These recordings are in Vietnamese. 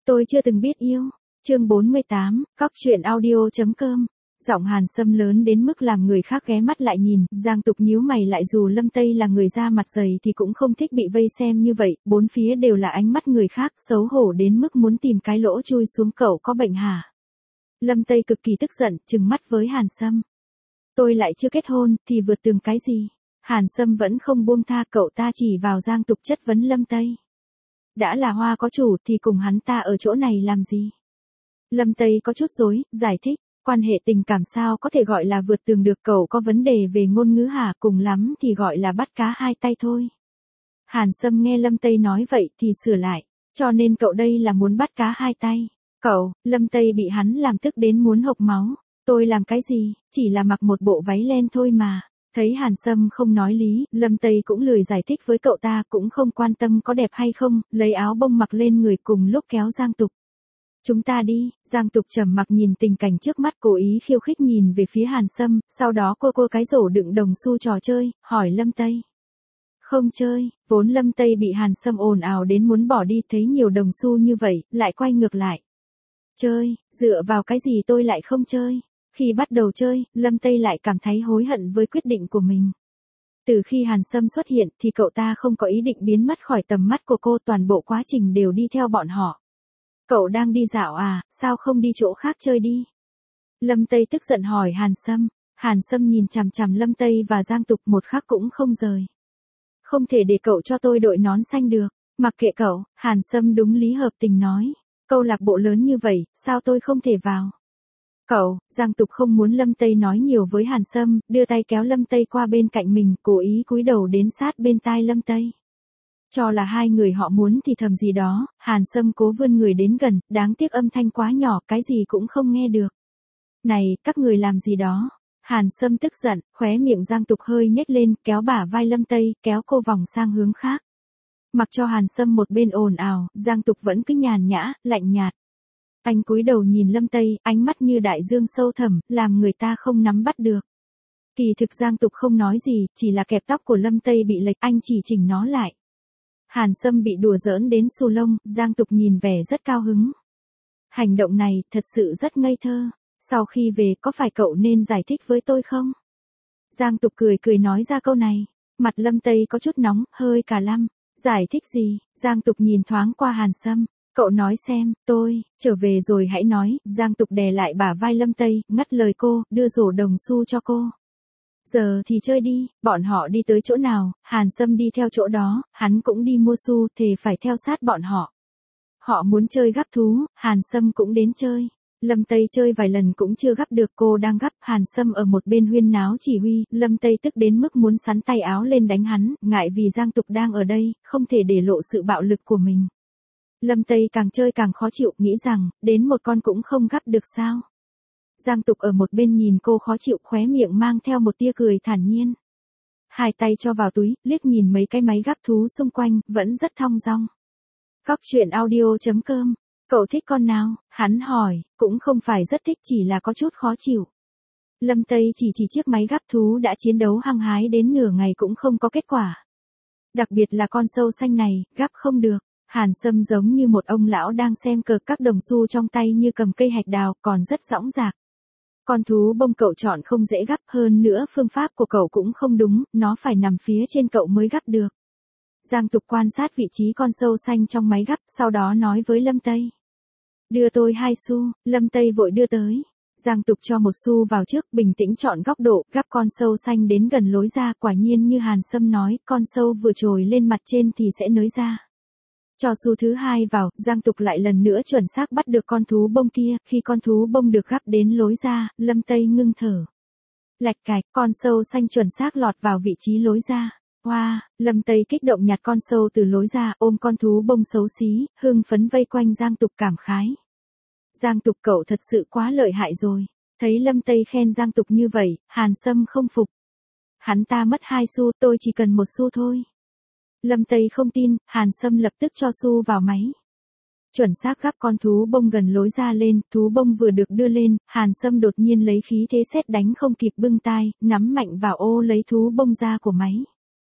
Tôi chưa từng biết yêu. Chương 48, Cóc truyện audio.com. Giọng Hàn Sâm lớn đến mức làm người khác ghé mắt lại nhìn, Giang Tục nhíu mày lại, dù Lâm Tây là người da mặt dày thì cũng không thích bị vây xem như vậy, bốn phía đều là ánh mắt người khác, xấu hổ đến mức muốn tìm cái lỗ chui xuống. Cậu có bệnh hả? Lâm Tây cực kỳ tức giận, trừng mắt với Hàn Sâm. Tôi lại chưa kết hôn, thì vượt tường cái gì? Hàn Sâm vẫn không buông tha, cậu ta chỉ vào Giang Tục chất vấn Lâm Tây. Đã là hoa có chủ thì cùng hắn ta ở chỗ này làm gì? Lâm Tây có chút rối, giải thích, quan hệ tình cảm sao có thể gọi là vượt tường được, cậu có vấn đề về ngôn ngữ hả, cùng lắm thì gọi là bắt cá hai tay thôi. Hàn Sâm nghe Lâm Tây nói vậy thì sửa lại, cho nên cậu đây là muốn bắt cá hai tay. Cậu, Lâm Tây bị hắn làm tức đến muốn hộc máu. Tôi làm cái gì, chỉ là mặc một bộ váy len thôi mà. Thấy Hàn Sâm không nói lý, Lâm Tây cũng lười giải thích với cậu ta, cũng không quan tâm có đẹp hay không, lấy áo bông mặc lên người cùng lúc kéo Giang Tục. Chúng ta đi. Giang Tục trầm mặc nhìn tình cảnh trước mắt, cố ý khiêu khích nhìn về phía Hàn Sâm, sau đó cô cái rổ đựng đồng xu trò chơi, hỏi Lâm Tây. Không chơi. Vốn Lâm Tây bị Hàn Sâm ồn ào đến muốn bỏ đi, thấy nhiều đồng xu như vậy, lại quay ngược lại. Chơi, dựa vào cái gì tôi lại không chơi? Khi bắt đầu chơi, Lâm Tây lại cảm thấy hối hận với quyết định của mình. Từ khi Hàn Sâm xuất hiện thì cậu ta không có ý định biến mất khỏi tầm mắt của cô, toàn bộ quá trình đều đi theo bọn họ. Cậu đang đi dạo à, sao không đi chỗ khác chơi đi? Lâm Tây tức giận hỏi Hàn Sâm. Hàn Sâm nhìn chằm chằm Lâm Tây và Giang Tục một khắc cũng không rời. Không thể để cậu cho tôi đội nón xanh được. Mặc kệ cậu, Hàn Sâm đúng lý hợp tình nói. Câu lạc bộ lớn như vậy, sao tôi không thể vào? Cậu, Giang Tục không muốn Lâm Tây nói nhiều với Hàn Sâm, đưa tay kéo Lâm Tây qua bên cạnh mình, cố ý cúi đầu đến sát bên tai Lâm Tây. Cho là hai người họ muốn thì thầm gì đó, Hàn Sâm cố vươn người đến gần, đáng tiếc âm thanh quá nhỏ, cái gì cũng không nghe được. Này, các người làm gì đó? Hàn Sâm tức giận, khóe miệng Giang Tục hơi nhếch lên, kéo bả vai Lâm Tây, kéo cô vòng sang hướng khác. Mặc cho Hàn Sâm một bên ồn ào, Giang Tục vẫn cứ nhàn nhã, lạnh nhạt. Anh cúi đầu nhìn Lâm Tây, ánh mắt như đại dương sâu thẳm, làm người ta không nắm bắt được. Kỳ thực Giang Tục không nói gì, chỉ là kẹp tóc của Lâm Tây bị lệch, anh chỉ chỉnh nó lại. Hàn Sâm bị đùa giỡn đến xù lông, Giang Tục nhìn vẻ rất cao hứng. Hành động này thật sự rất ngây thơ. Sau khi về có phải cậu nên giải thích với tôi không? Giang Tục cười nói ra câu này. Mặt Lâm Tây có chút nóng, hơi cả lăm. Giải thích gì? Giang Tục nhìn thoáng qua Hàn Sâm. Cậu nói xem, tôi, trở về rồi hãy nói. Giang Tục đè lại bả vai Lâm Tây, ngắt lời cô, đưa rổ đồng xu cho cô. Giờ thì chơi đi, bọn họ đi tới chỗ nào, Hàn Sâm đi theo chỗ đó, hắn cũng đi mua xu, thề phải theo sát bọn họ. Họ muốn chơi gắp thú, Hàn Sâm cũng đến chơi. Lâm Tây chơi vài lần cũng chưa gắp được, cô đang gắp, Hàn Sâm ở một bên huyên náo chỉ huy, Lâm Tây tức đến mức muốn xắn tay áo lên đánh hắn, ngại vì Giang Tục đang ở đây, không thể để lộ sự bạo lực của mình. Lâm Tây càng chơi càng khó chịu, nghĩ rằng, đến một con cũng không gắp được sao. Giang Tục ở một bên nhìn cô khó chịu, khóe miệng mang theo một tia cười thản nhiên. Hai tay cho vào túi, liếc nhìn mấy cái máy gắp thú xung quanh, vẫn rất thong dong. Cóc truyện audio.com. Cậu thích con nào? Hắn hỏi, cũng không phải rất thích, chỉ là có chút khó chịu. Lâm Tây chỉ chiếc máy gắp thú đã chiến đấu hăng hái đến nửa ngày cũng không có kết quả. Đặc biệt là con sâu xanh này, gắp không được. Hàn Sâm giống như một ông lão đang xem cờ, các đồng xu trong tay như cầm cây hạch đào, còn rất dõng dạc. Con thú bông cậu chọn không dễ gắp, hơn nữa phương pháp của cậu cũng không đúng, nó phải nằm phía trên cậu mới gắp được. Giang Tục quan sát vị trí con sâu xanh trong máy gắp, sau đó nói với Lâm Tây. Đưa tôi 2 xu, Lâm Tây vội đưa tới. Giang Tục cho 1 xu vào trước, bình tĩnh chọn góc độ, gắp con sâu xanh đến gần lối ra, quả nhiên như Hàn Sâm nói, con sâu vừa trồi lên mặt trên thì sẽ nới ra. Cho xu thứ 2 vào, Giang Tục lại lần nữa chuẩn xác bắt được con thú bông kia, khi con thú bông được gắp đến lối ra, Lâm Tây ngưng thở. Lạch cạch, con sâu xanh chuẩn xác lọt vào vị trí lối ra. Wow, Lâm Tây kích động nhặt con sâu từ lối ra, ôm con thú bông xấu xí, hưng phấn vây quanh Giang Tục cảm khái. Giang Tục, cậu thật sự quá lợi hại rồi. Thấy Lâm Tây khen Giang Tục như vậy, Hàn Sâm không phục. Hắn ta mất 2 xu, tôi chỉ cần 1 xu thôi. Lâm Tây không tin, Hàn Sâm lập tức cho xu vào máy. Chuẩn xác gắp con thú bông gần lối ra lên, thú bông vừa được đưa lên, Hàn Sâm đột nhiên lấy khí thế sét đánh không kịp bưng tai, nắm mạnh vào ô lấy thú bông ra của máy.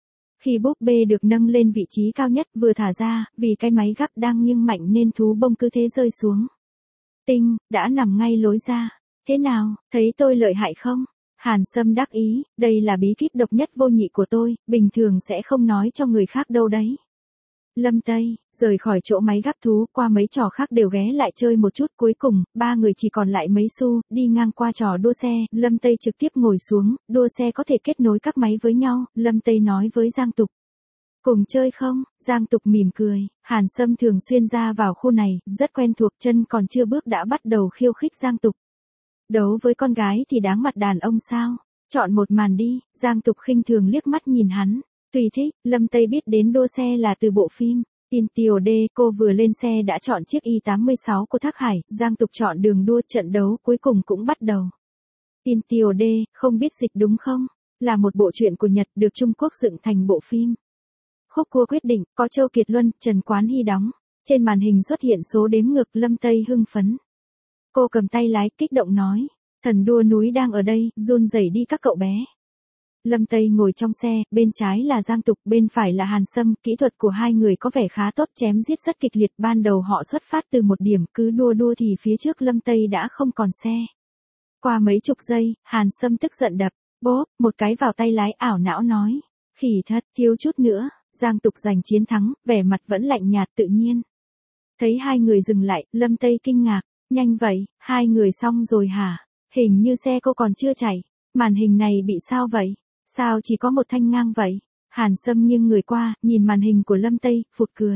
Khi búp bê được nâng lên vị trí cao nhất vừa thả ra, vì cái máy gắp đang nghiêng mạnh nên thú bông cứ thế rơi xuống. Tinh, đã nằm ngay lối ra. Thế nào, thấy tôi lợi hại không? Hàn Sâm đắc ý, đây là bí kíp độc nhất vô nhị của tôi, bình thường sẽ không nói cho người khác đâu đấy. Lâm Tây, rời khỏi chỗ máy gắp thú, qua mấy trò khác đều ghé lại chơi một chút, cuối cùng, ba người chỉ còn lại mấy xu, đi ngang qua trò đua xe, Lâm Tây trực tiếp ngồi xuống, đua xe có thể kết nối các máy với nhau, Lâm Tây nói với Giang Tục. Cùng chơi không? Giang Tục mỉm cười, Hàn Sâm thường xuyên ra vào khu này, rất quen thuộc, chân còn chưa bước đã bắt đầu khiêu khích Giang Tục. Đấu với con gái thì đáng mặt đàn ông sao? Chọn một màn đi, Giang Tục khinh thường liếc mắt nhìn hắn. Tùy thích, Lâm Tây biết đến đua xe là từ bộ phim. Tin Tiều D, cô vừa lên xe đã chọn chiếc Y86 của Thác Hải, Giang Tục chọn đường đua, trận đấu cuối cùng cũng bắt đầu. Tin Tiều D, không biết dịch đúng không? Là một bộ truyện của Nhật được Trung Quốc dựng thành bộ phim. Khúc cua quyết định, có Châu Kiệt Luân, Trần Quán Hy đóng. Trên màn hình xuất hiện số đếm ngược, Lâm Tây hưng phấn. Cô cầm tay lái, kích động nói. Thần đua núi đang ở đây, run rẩy đi các cậu bé. Lâm Tây ngồi trong xe, bên trái là Giang Tục, bên phải là Hàn Sâm, kỹ thuật của hai người có vẻ khá tốt, chém giết rất kịch liệt, ban đầu họ xuất phát từ một điểm, cứ đua thì phía trước Lâm Tây đã không còn xe. Qua mấy chục giây, Hàn Sâm tức giận đập, bốp, một cái vào tay lái, ảo não nói. Khỉ thật, thiếu chút nữa, Giang Tục giành chiến thắng, vẻ mặt vẫn lạnh nhạt tự nhiên. Thấy hai người dừng lại, Lâm Tây kinh ngạc, nhanh vậy, hai người xong rồi hả? Hình như xe cô còn chưa chạy, màn hình này bị sao vậy? Sao chỉ có một thanh ngang vậy? Hàn Sâm nghiêng người qua, nhìn màn hình của Lâm Tây, phụt cười.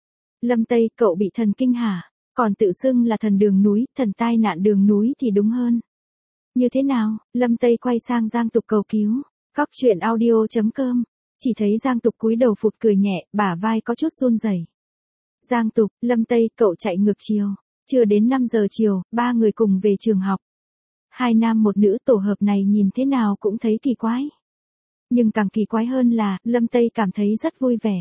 Lâm Tây, cậu bị thần kinh hả? Còn tự xưng là thần đường núi, thần tai nạn đường núi thì đúng hơn. Như thế nào? Lâm Tây quay sang Giang Tục cầu cứu. Cóc truyện audio.com. Chỉ thấy Giang Tục cúi đầu phụt cười nhẹ, bả vai có chút run rẩy. Giang Tục, Lâm Tây, cậu chạy ngược chiều. Chưa đến 5 giờ chiều, ba người cùng về trường học. Hai nam một nữ tổ hợp này nhìn thế nào cũng thấy kỳ quái. Nhưng càng kỳ quái hơn là, Lâm Tây cảm thấy rất vui vẻ.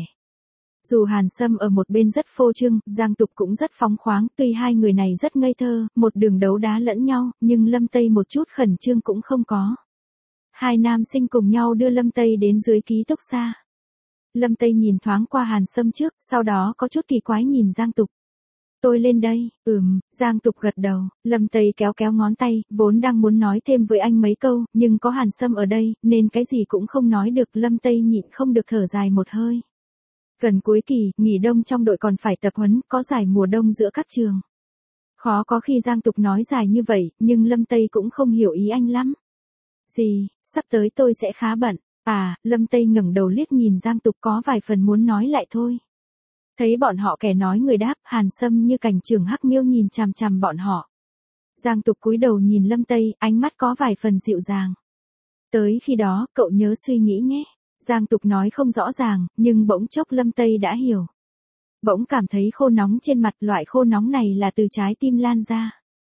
Dù Hàn Sâm ở một bên rất phô trương, Giang Tục cũng rất phóng khoáng, tuy hai người này rất ngây thơ, một đường đấu đá lẫn nhau, nhưng Lâm Tây một chút khẩn trương cũng không có. Hai nam sinh cùng nhau đưa Lâm Tây đến dưới ký túc xá. Lâm Tây nhìn thoáng qua Hàn Sâm trước, sau đó có chút kỳ quái nhìn Giang Tục. Tôi lên đây, Giang Tục gật đầu, Lâm Tây kéo kéo ngón tay, vốn đang muốn nói thêm với anh mấy câu, nhưng có Hàn Sâm ở đây, nên cái gì cũng không nói được, Lâm Tây nhịn không được thở dài một hơi. Gần cuối kỳ, nghỉ đông trong đội còn phải tập huấn, có giải mùa đông giữa các trường. Khó có khi Giang Tục nói dài như vậy, nhưng Lâm Tây cũng không hiểu ý anh lắm. Gì, sắp tới tôi sẽ khá bận. À, Lâm Tây ngẩng đầu liếc nhìn Giang Tục có vài phần muốn nói lại thôi. Thấy bọn họ kẻ nói người đáp, Hàn Sâm như cảnh trưởng hắc miêu nhìn chằm chằm bọn họ. Giang Tục cúi đầu nhìn Lâm Tây, ánh mắt có vài phần dịu dàng. Tới khi đó, cậu nhớ suy nghĩ nhé. Giang Tục nói không rõ ràng, nhưng bỗng chốc Lâm Tây đã hiểu. Bỗng cảm thấy khô nóng trên mặt, loại khô nóng này là từ trái tim lan ra.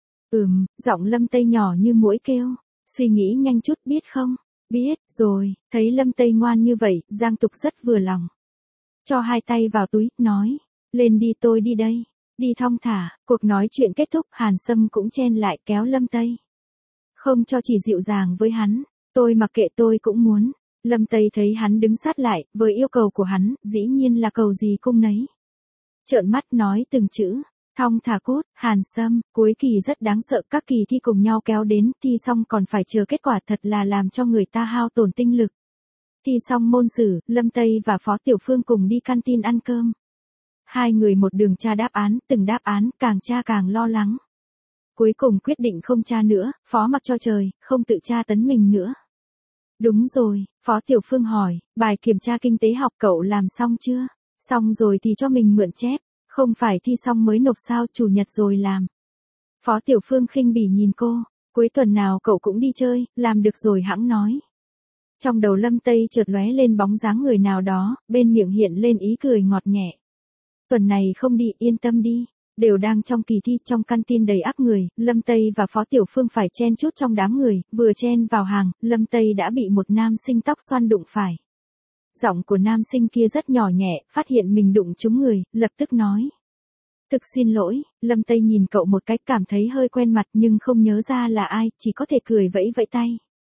Giọng Lâm Tây nhỏ như muỗi kêu. Suy nghĩ nhanh chút biết không? Biết, rồi, thấy Lâm Tây ngoan như vậy, Giang Tục rất vừa lòng. Cho hai tay vào túi, nói, lên đi tôi đi đây. Đi thong thả, cuộc nói chuyện kết thúc, Hàn Sâm cũng chen lại kéo Lâm Tây. Không cho chỉ dịu dàng với hắn, tôi mặc kệ tôi cũng muốn. Lâm Tây thấy hắn đứng sát lại, với yêu cầu của hắn, dĩ nhiên là cầu gì cung nấy. Trợn mắt nói từng chữ, thong thả cốt, Hàn Sâm, cuối kỳ rất đáng sợ, các kỳ thi cùng nhau kéo đến, thi xong còn phải chờ kết quả, thật là làm cho người ta hao tổn tinh lực. Thi xong môn sử, Lâm Tây và Phó Tiểu Phương cùng đi canteen ăn cơm. Hai người một đường tra đáp án, từng đáp án, càng tra càng lo lắng. Cuối cùng quyết định không tra nữa, Phó mặc cho trời, không tự tra tấn mình nữa. Đúng rồi, Phó Tiểu Phương hỏi, bài kiểm tra kinh tế học cậu làm xong chưa? Xong rồi thì cho mình mượn chép, không phải thi xong mới nộp sao, chủ nhật rồi làm. Phó Tiểu Phương khinh bỉ nhìn cô, cuối tuần nào cậu cũng đi chơi, làm được rồi hẵng nói. Trong đầu Lâm Tây chợt lóe lên bóng dáng người nào đó, bên miệng hiện lên ý cười ngọt nhẹ. Tuần này không đi, yên tâm đi. Đều đang trong kỳ thi, trong canteen đầy ắp người, Lâm Tây và Phó Tiểu Phương phải chen chút trong đám người, vừa chen vào hàng, Lâm Tây đã bị một nam sinh tóc xoăn đụng phải. Giọng của nam sinh kia rất nhỏ nhẹ, phát hiện mình đụng trúng người, lập tức nói. Thực xin lỗi, Lâm Tây nhìn cậu một cách cảm thấy hơi quen mặt nhưng không nhớ ra là ai, chỉ có thể cười vẫy vẫy tay.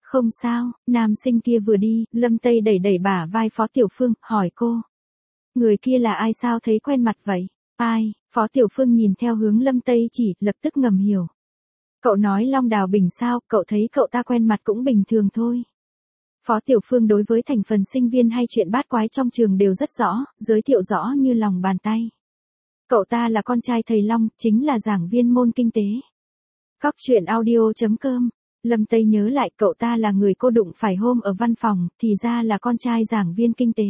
Không sao, nam sinh kia vừa đi, Lâm Tây đẩy đẩy bả vai Phó Tiểu Phương, hỏi cô. Người kia là ai sao thấy quen mặt vậy? Ai? Phó Tiểu Phương nhìn theo hướng Lâm Tây chỉ, lập tức ngầm hiểu. Cậu nói Long Đào Bình sao, cậu thấy cậu ta quen mặt cũng bình thường thôi. Phó Tiểu Phương đối với thành phần sinh viên hay chuyện bát quái trong trường đều rất rõ, giới thiệu rõ như lòng bàn tay. Cậu ta là con trai thầy Long, chính là giảng viên môn kinh tế. Cóc truyện audio.com. Lâm Tây nhớ lại cậu ta là người cô đụng phải hôm ở văn phòng, thì ra là con trai giảng viên kinh tế.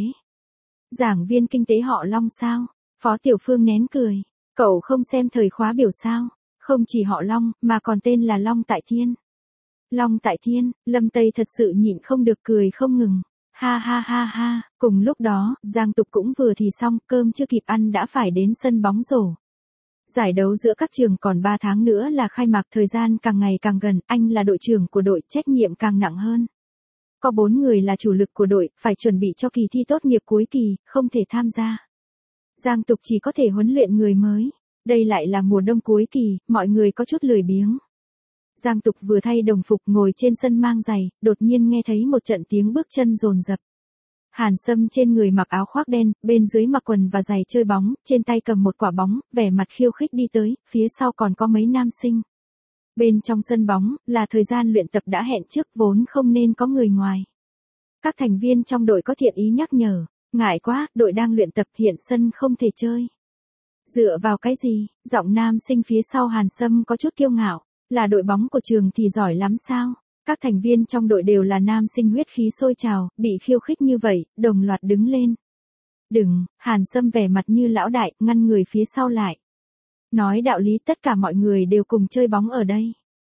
Giảng viên kinh tế họ Long sao? Phó Tiểu Phương nén cười. Cậu không xem thời khóa biểu sao? Không chỉ họ Long, mà còn tên là Long Tại Thiên. Long Tại Thiên, Lâm Tây thật sự nhịn không được cười không ngừng. Ha ha ha ha, cùng lúc đó, Giang Tục cũng vừa thì xong, cơm chưa kịp ăn đã phải đến sân bóng rổ. Giải đấu giữa các trường còn 3 tháng nữa là khai mạc, thời gian càng ngày càng gần, anh là đội trưởng của đội, trách nhiệm càng nặng hơn. Có 4 người là chủ lực của đội, phải chuẩn bị cho kỳ thi tốt nghiệp cuối kỳ, không thể tham gia. Giang Tục chỉ có thể huấn luyện người mới. Đây lại là mùa đông cuối kỳ, mọi người có chút lười biếng. Giang Tục vừa thay đồng phục ngồi trên sân mang giày, đột nhiên nghe thấy một trận tiếng bước chân dồn dập. Hàn Sâm trên người mặc áo khoác đen, bên dưới mặc quần và giày chơi bóng, trên tay cầm một quả bóng, vẻ mặt khiêu khích đi tới, phía sau còn có mấy nam sinh. Bên trong sân bóng, là thời gian luyện tập đã hẹn trước, vốn không nên có người ngoài. Các thành viên trong đội có thiện ý nhắc nhở, ngại quá, đội đang luyện tập hiện sân không thể chơi. Dựa vào cái gì? Giọng nam sinh phía sau Hàn Sâm có chút kiêu ngạo, là đội bóng của trường thì giỏi lắm sao? Các thành viên trong đội đều là nam sinh huyết khí sôi trào, bị khiêu khích như vậy, đồng loạt đứng lên. Đừng, Hàn Sâm vẻ mặt như lão đại, ngăn người phía sau lại. Nói đạo lý tất cả mọi người đều cùng chơi bóng ở đây.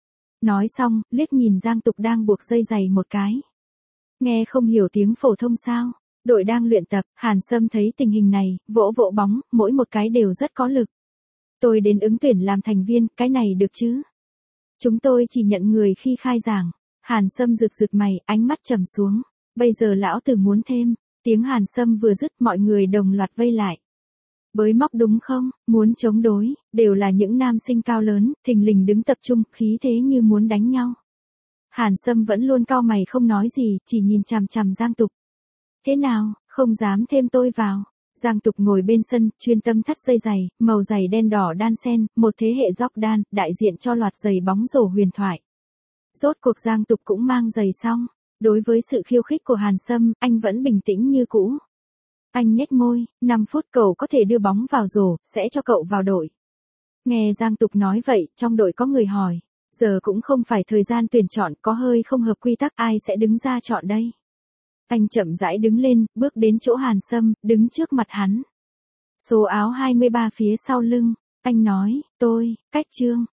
Nói xong, liếc nhìn Giang Tục đang buộc dây giày một cái. Nghe không hiểu tiếng phổ thông sao? Đội đang luyện tập, Hàn Sâm thấy tình hình này, vỗ vỗ bóng, mỗi một cái đều rất có lực. Tôi đến ứng tuyển làm thành viên, cái này được chứ? Chúng tôi chỉ nhận người khi khai giảng. Hàn Sâm rực rực mày, ánh mắt trầm xuống. Bây giờ lão tử muốn thêm. Tiếng Hàn Sâm vừa dứt, mọi người đồng loạt vây lại. Bới móc đúng không? Muốn chống đối, đều là những nam sinh cao lớn, thình lình đứng tập trung, khí thế như muốn đánh nhau. Hàn Sâm vẫn luôn cau mày không nói gì, chỉ nhìn chằm chằm Giang Tục. Thế nào, không dám thêm tôi vào. Giang Tục ngồi bên sân, chuyên tâm thắt dây giày, màu giày đen đỏ đan xen, một thế hệ Jordan, đại diện cho loạt giày bóng rổ huyền thoại. Rốt cuộc Giang Tục cũng mang giày xong. Đối với sự khiêu khích của Hàn Sâm, anh vẫn bình tĩnh như cũ. Anh nhếch môi, 5 phút cậu có thể đưa bóng vào rổ, sẽ cho cậu vào đội. Nghe Giang Tục nói vậy, trong đội có người hỏi. Giờ cũng không phải thời gian tuyển chọn, có hơi không hợp quy tắc, ai sẽ đứng ra chọn đây? Anh chậm rãi đứng lên, bước đến chỗ Hàn Sâm, đứng trước mặt hắn. Số áo 23 phía sau lưng, anh nói, tôi, Cách Trương.